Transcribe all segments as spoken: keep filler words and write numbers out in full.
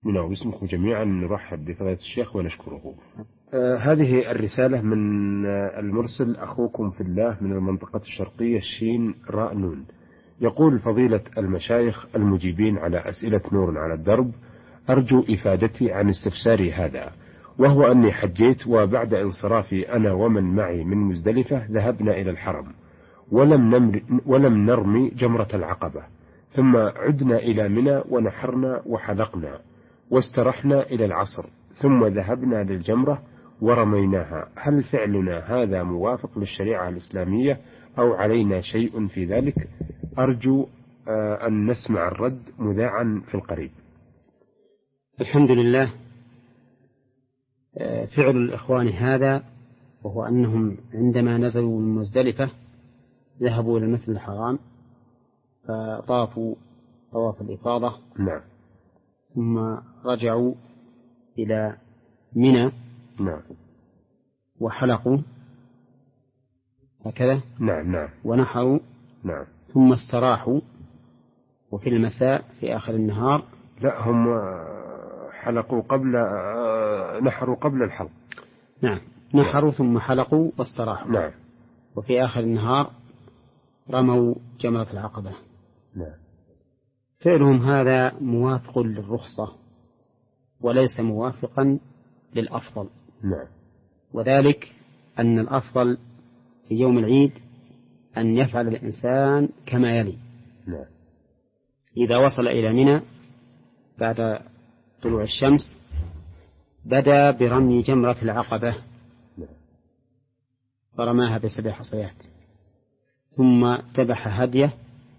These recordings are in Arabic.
باسمنا وباسمكم جميعا نرحب بفضيلة الشيخ ونشكره. آه هذه الرسالة من آه المرسل أخوكم في الله من المنطقة الشرقية الشين راء نون. يقول: فضيلة المشايخ المجيبين على أسئلة نور على الدرب، أرجو إفادتي عن استفساري هذا، وهو أني حجيت، وبعد انصرافي أنا ومن معي من مزدلفة ذهبنا إلى الحرم، ولم, نمر ولم نرمي جمرة العقبة، ثم عدنا إلى منى ونحرنا وحلقنا واسترحنا إلى العصر، ثم ذهبنا للجمرة ورميناها. هل فعلنا هذا موافق للشريعة الإسلامية أو علينا شيء في ذلك؟ أرجو أن نسمع الرد مذاعا في القريب. الحمد لله. فعل الإخوان هذا، وهو أنهم عندما نزلوا من مزدلفة ذهبوا إلى المسجد الحرام فطافوا طواف الإفاضة. نعم. ثم رجعوا إلى منى. نعم. وحلقوا هكذا. نعم. نعم. ونحروا. نعم. ثم استراحوا، وفي المساء في آخر النهار. لا، هم حلقوا قبل نحروا قبل الحلق. نعم. نحروا ثم حلقوا واستراحوا. نعم. وفي آخر النهار رموا جمرة العقبة. نعم. فعلهم هذا موافق للرخصة وليس موافقا للأفضل. نعم. وذلك أن الأفضل في يوم العيد أن يفعل الإنسان كما يلي. نعم. إذا وصل إلى منى بعد طلوع الشمس بدأ برمي جمرة العقبة. نعم. فرماها بسبع حصيات، ثم ذبح هديه،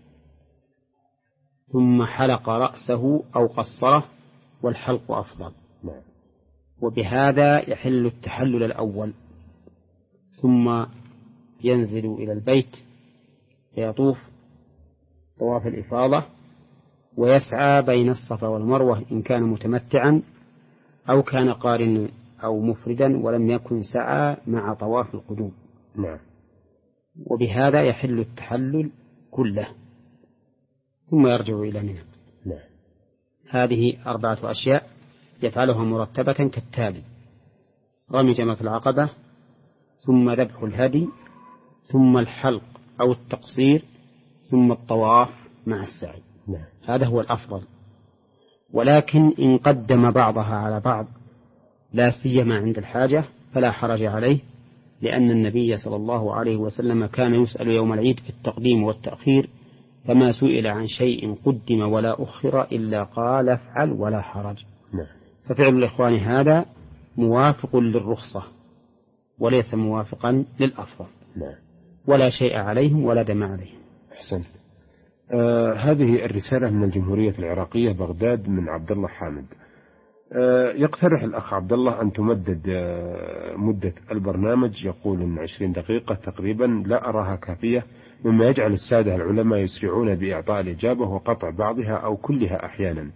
ثم حلق رأسه أو قصره، والحلق أفضل. نعم. وبهذا يحل التحلل الأول، ثم ينزل إلى البيت فيطوف طواف الإفاضة ويسعى بين الصفا والمروة إن كان متمتعا أو كان قارن أو مفردا ولم يكن سعى مع طواف القدوم. نعم. وبهذا يحل التحلل كله، ثم يرجع إلى منى. نعم. هذه أربعة أشياء يفعلها مرتبة كالتالي: رمي جمرة العقبة، ثم ذبح الهدي، ثم الحلق أو التقصير، ثم الطواف مع السعي. نعم. هذا هو الأفضل. ولكن إن قدم بعضها على بعض لا سيما عند الحاجة فلا حرج عليه، لأن النبي صلى الله عليه وسلم كان يسأل يوم العيد في التقديم والتأخير، فما سئل عن شيء قدم ولا أخر إلا قال افعل ولا حرج. نعم. ففعل الإخوان هذا موافق للرخصة وليس موافقا للأفضل. نعم. ولا شيء عليهم ولا دم عليهم. أحسنت. آه هذه الرسالة من الجمهورية العراقية بغداد من عبد الله حامد. آه يقترح الأخ عبد الله أن تمدد آه مدة البرنامج، يقول إن عشرين دقيقة تقريبا لا أراها كافية، مما يجعل السادة العلماء يسرعون بإعطاء الإجابة وقطع بعضها أو كلها أحيانا.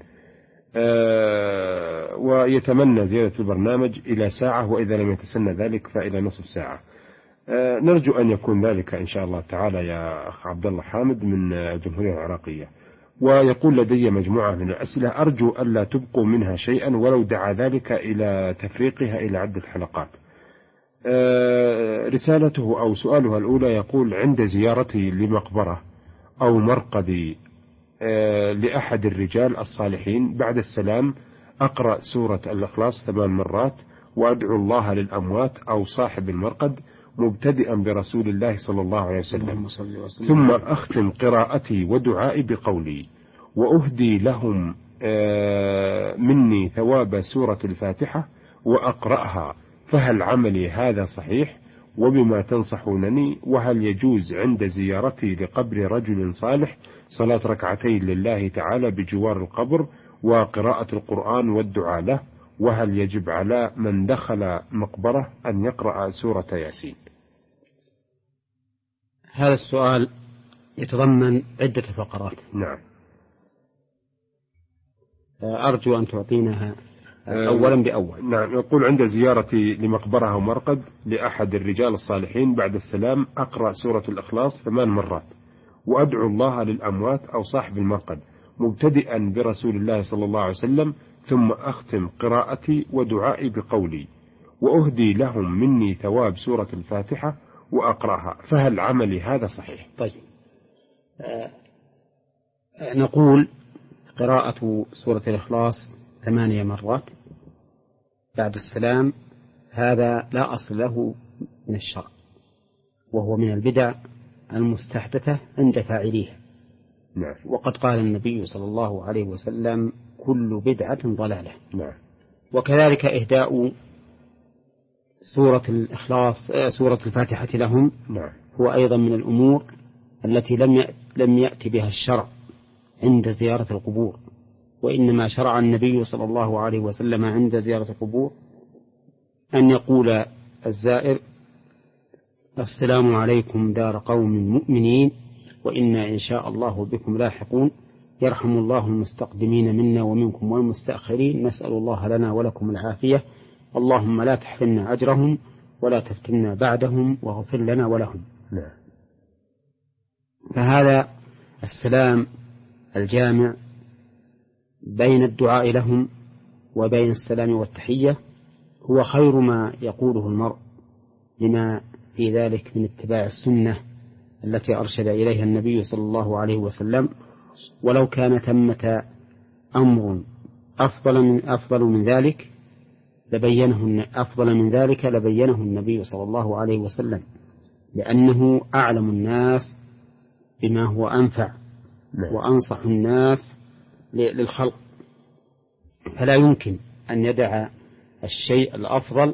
آه ويتمنى زيادة البرنامج إلى ساعة، وإذا لم يتسنى ذلك فإلى نصف ساعة. آه نرجو أن يكون ذلك إن شاء الله تعالى يا أخ عبد الله حامد من الجمهورية العراقية. ويقول: لدي مجموعة من الأسئلة أرجو ألا تبقوا منها شيئا ولو دعا ذلك إلى تفريقها إلى عدة حلقات. آه رسالته أو سؤالها الأولى يقول: عند زيارتي لمقبرة أو مرقد آه لأحد الرجال الصالحين بعد السلام أقرأ سورة الإخلاص ثمان مرات وأدعو الله للأموات أو صاحب المرقد مبتدئا برسول الله صلى الله عليه وسلم، ثم أختم قراءتي ودعائي بقولي: وأهدي لهم آه مني ثواب سورة الفاتحة وأقرأها، فهل عملي هذا صحيح؟ وبما تنصحونني؟ وهل يجوز عند زيارتي لقبر رجل صالح صلاة ركعتين لله تعالى بجوار القبر وقراءة القرآن والدعاء له؟ وهل يجب على من دخل مقبرة أن يقرأ سورة ياسين؟ هذا السؤال يتضمن عدة فقرات. نعم. أرجو أن تعطينها أولا بأول. نعم. يقول: عند زيارتي لمقبرة أو مرقد لأحد الرجال الصالحين بعد السلام أقرأ سورة الإخلاص ثمان مرات وأدعو الله للأموات أو صاحب المرقد مبتدئا برسول الله صلى الله عليه وسلم، ثم أختم قراءتي ودعائي بقولي وأهدي لهم مني ثواب سورة الفاتحة وأقرأها، فهل عملي هذا صحيح؟ طيب، آه نقول قراءة سورة الإخلاص ثمانية مرات بعد السلام هذا لا أصل له من الشرع، وهو من البدع المستحدثة عند فاعليها. نعم. وقد قال النبي صلى الله عليه وسلم كل بدعة ضلالة. نعم. وكذلك إهداء سورة الإخلاص سورة الفاتحة لهم نعم. هو أيضا من الأمور التي لم لم يأتي بها الشرع عند زيارة القبور، وإنما شرع النبي صلى الله عليه وسلم عند زيارة القبور أن يقول الزائر السلام عليكم دار قوم مؤمنين وإنا إن شاء الله بكم لاحقون، يرحم الله المستقدمين منا ومنكم والمستأخرين، نسأل الله لنا ولكم العافية، اللهم لا تحرمنا أجرهم ولا تفتنا بعدهم واغفر لنا ولهم. نعم. فهذا السلام الجامع بين الدعاء لهم وبين السلام والتحية هو خير ما يقوله المرء، لما في ذلك من اتباع السنة التي أرشد إليها النبي صلى الله عليه وسلم. ولو كان ثمة أمر أفضل من أفضل من ذلك لبينه أفضل من ذلك لبينه النبي صلى الله عليه وسلم، لأنه أعلم الناس بما هو أنفع وأنصح الناس للخلق، فلا يمكن أن يدع الشيء الأفضل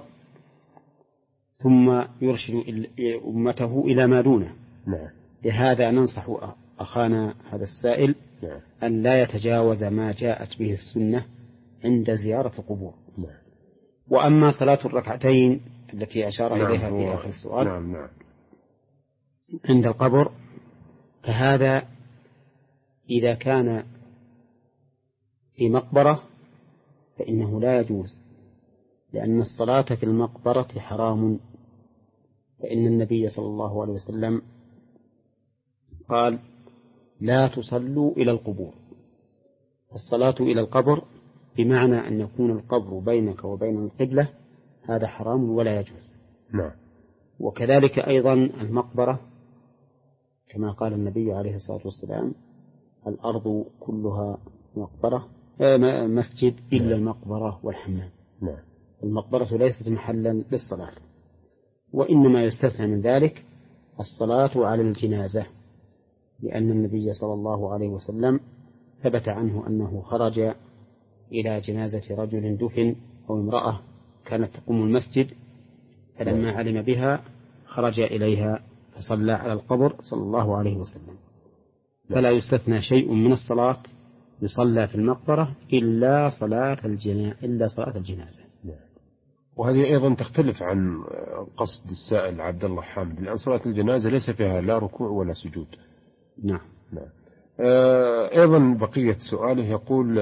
ثم يرشد أمته إلى ما دونه. لهذا ننصح أخانا هذا السائل أن لا يتجاوز ما جاءت به السنة عند زيارة القبور. وأما صلاة الركعتين التي أشار نعم. إليها في آخر السؤال نعم. نعم. عند القبر، فهذا إذا كان في مقبرة فإنه لا يجوز، لأن الصلاة في المقبرة حرام، فإن النبي صلى الله عليه وسلم قال لا تصلوا إلى القبور. الصلاة إلى القبر بمعنى أن يكون القبر بينك وبين القبلة، هذا حرام ولا يجوز. نعم. وكذلك أيضا المقبرة كما قال النبي عليه الصلاة والسلام الأرض كلها مقبرة مسجد إلا المقبرة والحمام. نعم. المقبرة ليست محلا للصلاة، وإنما يستثنى من ذلك الصلاة على الجنازة، لأن النبي صلى الله عليه وسلم ثبت عنه أنه خرج إلى جنازة رجل دفن أو امرأة كانت تقوم المسجد، فلما علم بها خرج إليها فصلى على القبر صلى الله عليه وسلم. فلا يستثنى شيء من الصلاة يصلى في المقبرة إلا صلاة الجنازة إلا صلاة الجنازة. وهذه أيضا تختلف عن قصد السائل عبد الله حامد، لأن صلاة الجنازة ليس فيها لا ركوع ولا سجود. نعم. نعم. أيضا بقية سؤاله يقول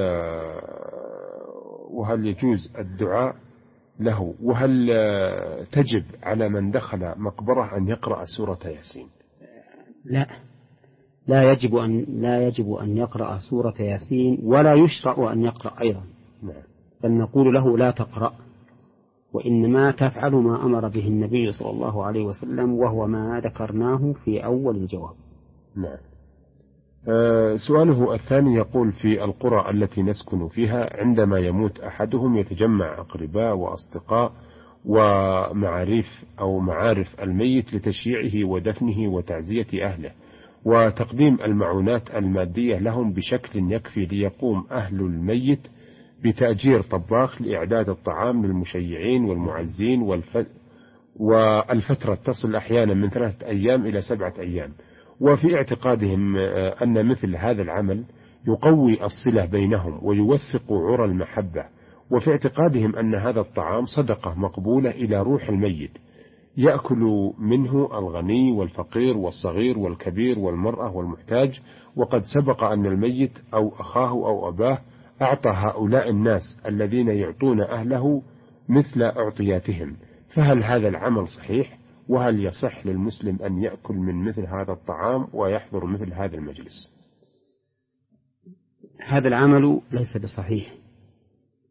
وهل يجوز الدعاء له، وهل تجب على من دخل مقبرة أن يقرأ سورة ياسين؟ لا لا يجب أن لا يجب أن يقرأ سورة ياسين، ولا يشرع أن يقرأ أيضا. نعم. بل نقول له لا تقرأ، وإنما تفعل ما أمر به النبي صلى الله عليه وسلم، وهو ما ذكرناه في أول الجواب. نعم. أه سؤاله الثاني يقول في القرى التي نسكن فيها عندما يموت أحدهم يتجمع أقرباء وأصدقاء ومعارف أو معارف الميت لتشييعه ودفنه وتعزية أهله وتقديم المعونات المادية لهم بشكل يكفي ليقوم أهل الميت بتأجير طباخ لإعداد الطعام للمشيعين والمعزين، والف... والفترة تصل أحيانا من ثلاثة أيام إلى سبعة أيام. وفي اعتقادهم أن مثل هذا العمل يقوي الصلة بينهم ويوثق عرى المحبة، وفي اعتقادهم أن هذا الطعام صدقة مقبولة إلى روح الميت يأكل منه الغني والفقير والصغير والكبير والمرأة والمحتاج. وقد سبق أن الميت أو أخاه أو أباه أعطى هؤلاء الناس الذين يعطون أهله مثل أعطياتهم، فهل هذا العمل صحيح؟ وهل يصح للمسلم أن يأكل من مثل هذا الطعام ويحضر مثل هذا المجلس؟ هذا العمل ليس بصحيح،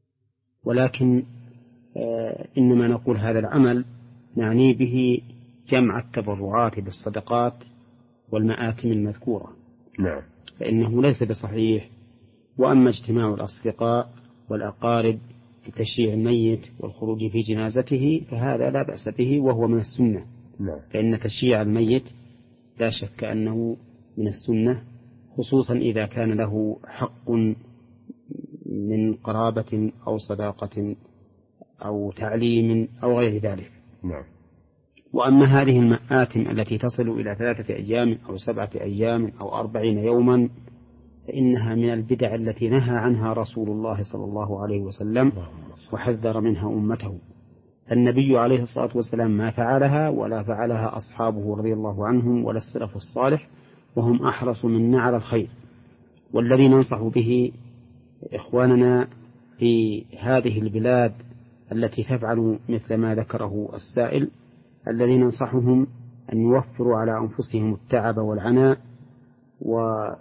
ولكن إنما نقول هذا العمل نعني به جمع التبرعات بالصدقات والمآتم المذكورة. نعم. فإنه ليس بصحيح. وأما اجتماع الأصدقاء والأقارب في تشييع الميت والخروج في جنازته فهذا لا بأس به وهو من السنة. نعم. فإن تشييع الميت لا شك أنه من السنة، خصوصا إذا كان له حق من قرابة أو صداقة أو تعليم أو غير ذلك. نعم. وأما هذه المآتم التي تصل إلى ثلاثة أيام أو سبعة أيام أو أربعين يوما فإنها من البدع التي نهى عنها رسول الله صلى الله عليه وسلم وحذر منها أمته. النبي عليه الصلاة والسلام ما فعلها ولا فعلها أصحابه رضي الله عنهم ولا السلف الصالح، وهم أحرص منا على الخير. والذي ننصح به إخواننا في هذه البلاد التي تفعل مثل ما ذكره السائل، الذي ننصحهم أن يوفروا على أنفسهم التعب والعناء وبذل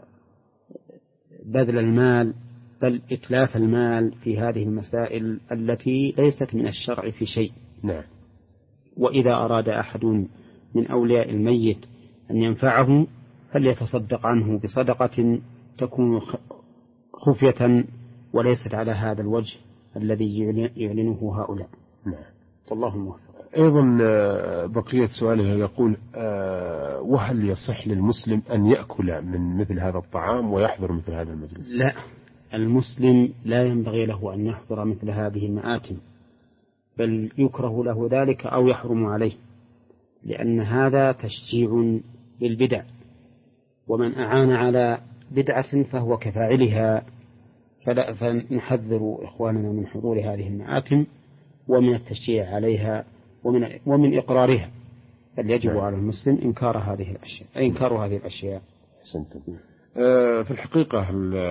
المال، بل إتلاف المال في هذه المسائل التي ليست من الشرع في شيء. نعم. وإذا أراد أحد من أولياء الميت أن ينفعه فليتصدق عنه بصدقة تكون خفية وليست على هذا الوجه الذي يعلنه هؤلاء. نعم. والله موفق. أيضا بقية سؤاله يقول: وهل يصح للمسلم أن يأكل من مثل هذا الطعام ويحضر مثل هذا المجلس؟ لا، المسلم لا ينبغي له أن يحضر مثل هذه المآتم، بل يكره له ذلك أو يحرم عليه، لأن هذا تشجيع للبدع، ومن أعان على بدعة فهو كفاعلها. فلا فنحذر إخواننا من حضور هذه المآتم ومن التشجيع عليها ومن, ومن إقرارها، بل يجب نعم. على المسلم إنكار هذه الأشياء إنكار هذه الأشياء. حسنتم. آه في الحقيقة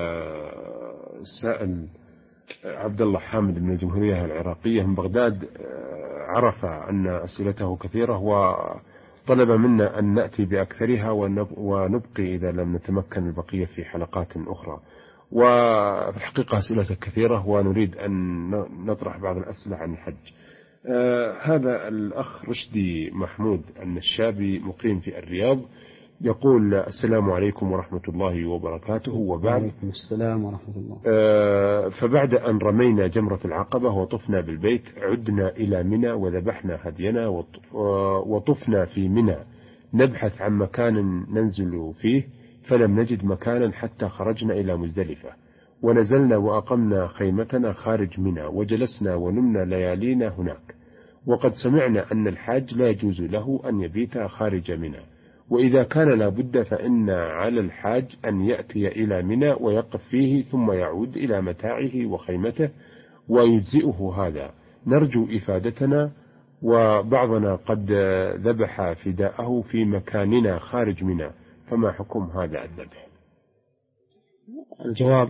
السائل عبد الله حامد من الجمهورية العراقية من بغداد آه عرف أن أسئلته كثيرة وطلب منا أن نأتي بأكثرها ونبقي إذا لم نتمكن البقية في حلقات أخرى. وفي الحقيقة أسئلة كثيرة ونريد أن نطرح بعض الأسئلة عن الحج. آه هذا الأخ رشدي محمود النشابي مقيم في الرياض يقول: السلام عليكم ورحمة الله وبركاته. وبعد عليكم السلام ورحمة الله. آه فبعد أن رمينا جمرة العقبة وطفنا بالبيت عدنا إلى منى وذبحنا هدينا وطفنا في منى نبحث عن مكان ننزل فيه فلم نجد مكانا حتى خرجنا إلى مزدلفة ونزلنا وأقمنا خيمتنا خارج منى وجلسنا ونمنا ليالينا هناك. وقد سمعنا أن الحاج لا يجوز له أن يبيت خارج منى، وإذا كان لابد فإن على الحاج أن يأتي إلى منى ويقف فيه ثم يعود إلى متاعه وخيمته ويجزئه هذا. نرجو إفادتنا، وبعضنا قد ذبح فداءه في مكاننا خارج منى، فما حكم هذا الذبح؟ الجواب: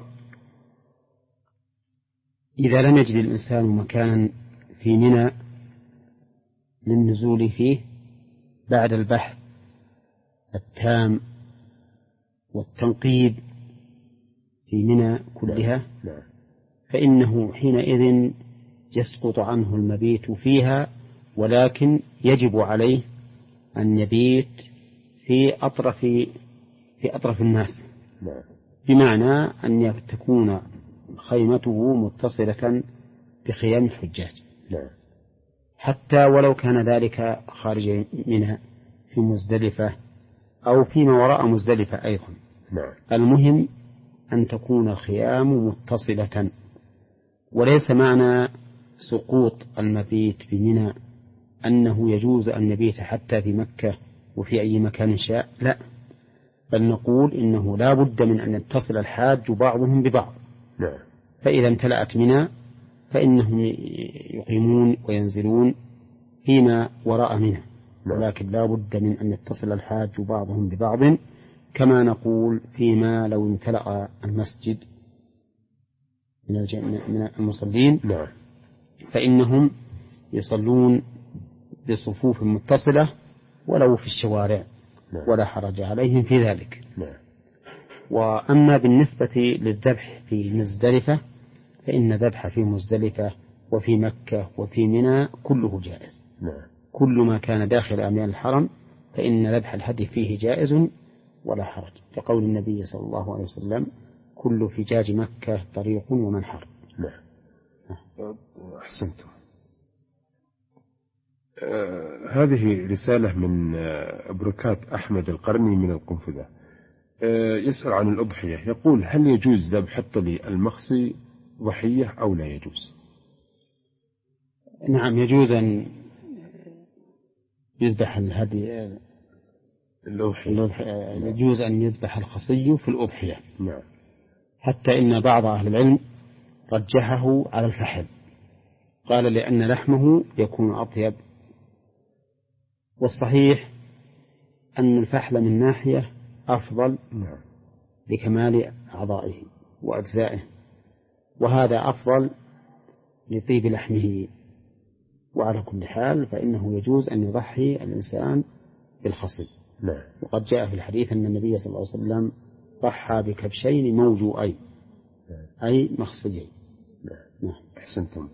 إذا لم يجد الإنسان مكانا في منى للنزول فيه بعد البحث التام والتنقيب في منى كلها فإنه حينئذ يسقط عنه المبيت فيها، ولكن يجب عليه أن يبيت في أطرف في أطرف الناس، بمعنى أن تكون خيمته متصلة بخيام الحجاج، حتى ولو كان ذلك خارج منها في مزدلفة أو فيما وراء مزدلفة أيضا. المهم أن تكون الخيام متصلة، وليس معنى سقوط المبيت بمنى أنه يجوز أن يبيت حتى في مكة وفي أي مكان شاء، لا، بل نقول إنه لا بد من أن يتصل الحاج بعضهم ببعض. فإذا امتلأت منى فإنهم يقيمون وينزلون فيما وراء منى، ولكن لا بد من أن يتصل الحاج بعضهم ببعض، كما نقول فيما لو امتلأ المسجد من المصلين فإنهم يصلون بصفوف متصلة ولو في الشوارع ولا حرج عليهم في ذلك. وأما بالنسبة للذبح في مزدلفة فإن ذبح في مزدلفة وفي مكة وفي منى كله جائز. نعم. كل ما كان داخل أميال الحرم فإن ذبح الهدي فيه جائز ولا حرج، لقول النبي صلى الله عليه وسلم: كل فجاج مكة طريق ومنحر. نعم. أحسنتم. آه هذه رسالة من آه بركات أحمد القرني من القنفذة. آه يسأل عن الأضحية، يقول: هل يجوز ذبح الطلي المخصي ضحية أو لا يجوز؟ نعم، يجوز أن يذبح الهدي الأضحية، يجوز أن يذبح الخصي في الأضحية. نعم. حتى إن بعض أهل العلم رجحه على الفحل، قال لأن لحمه يكون أطيب، والصحيح أن الفحل من ناحية أفضل لكمال أعضائه وأجزائه، وهذا أفضل لطيب لحمه. وعلى كل حال فإنه يجوز أن يضحي الإنسان بالخصي. نعم. وقد جاء في الحديث أن النبي صلى الله عليه وسلم ضحى بكبشين موجوئين، أي مخصجين. نعم. أحسنتم.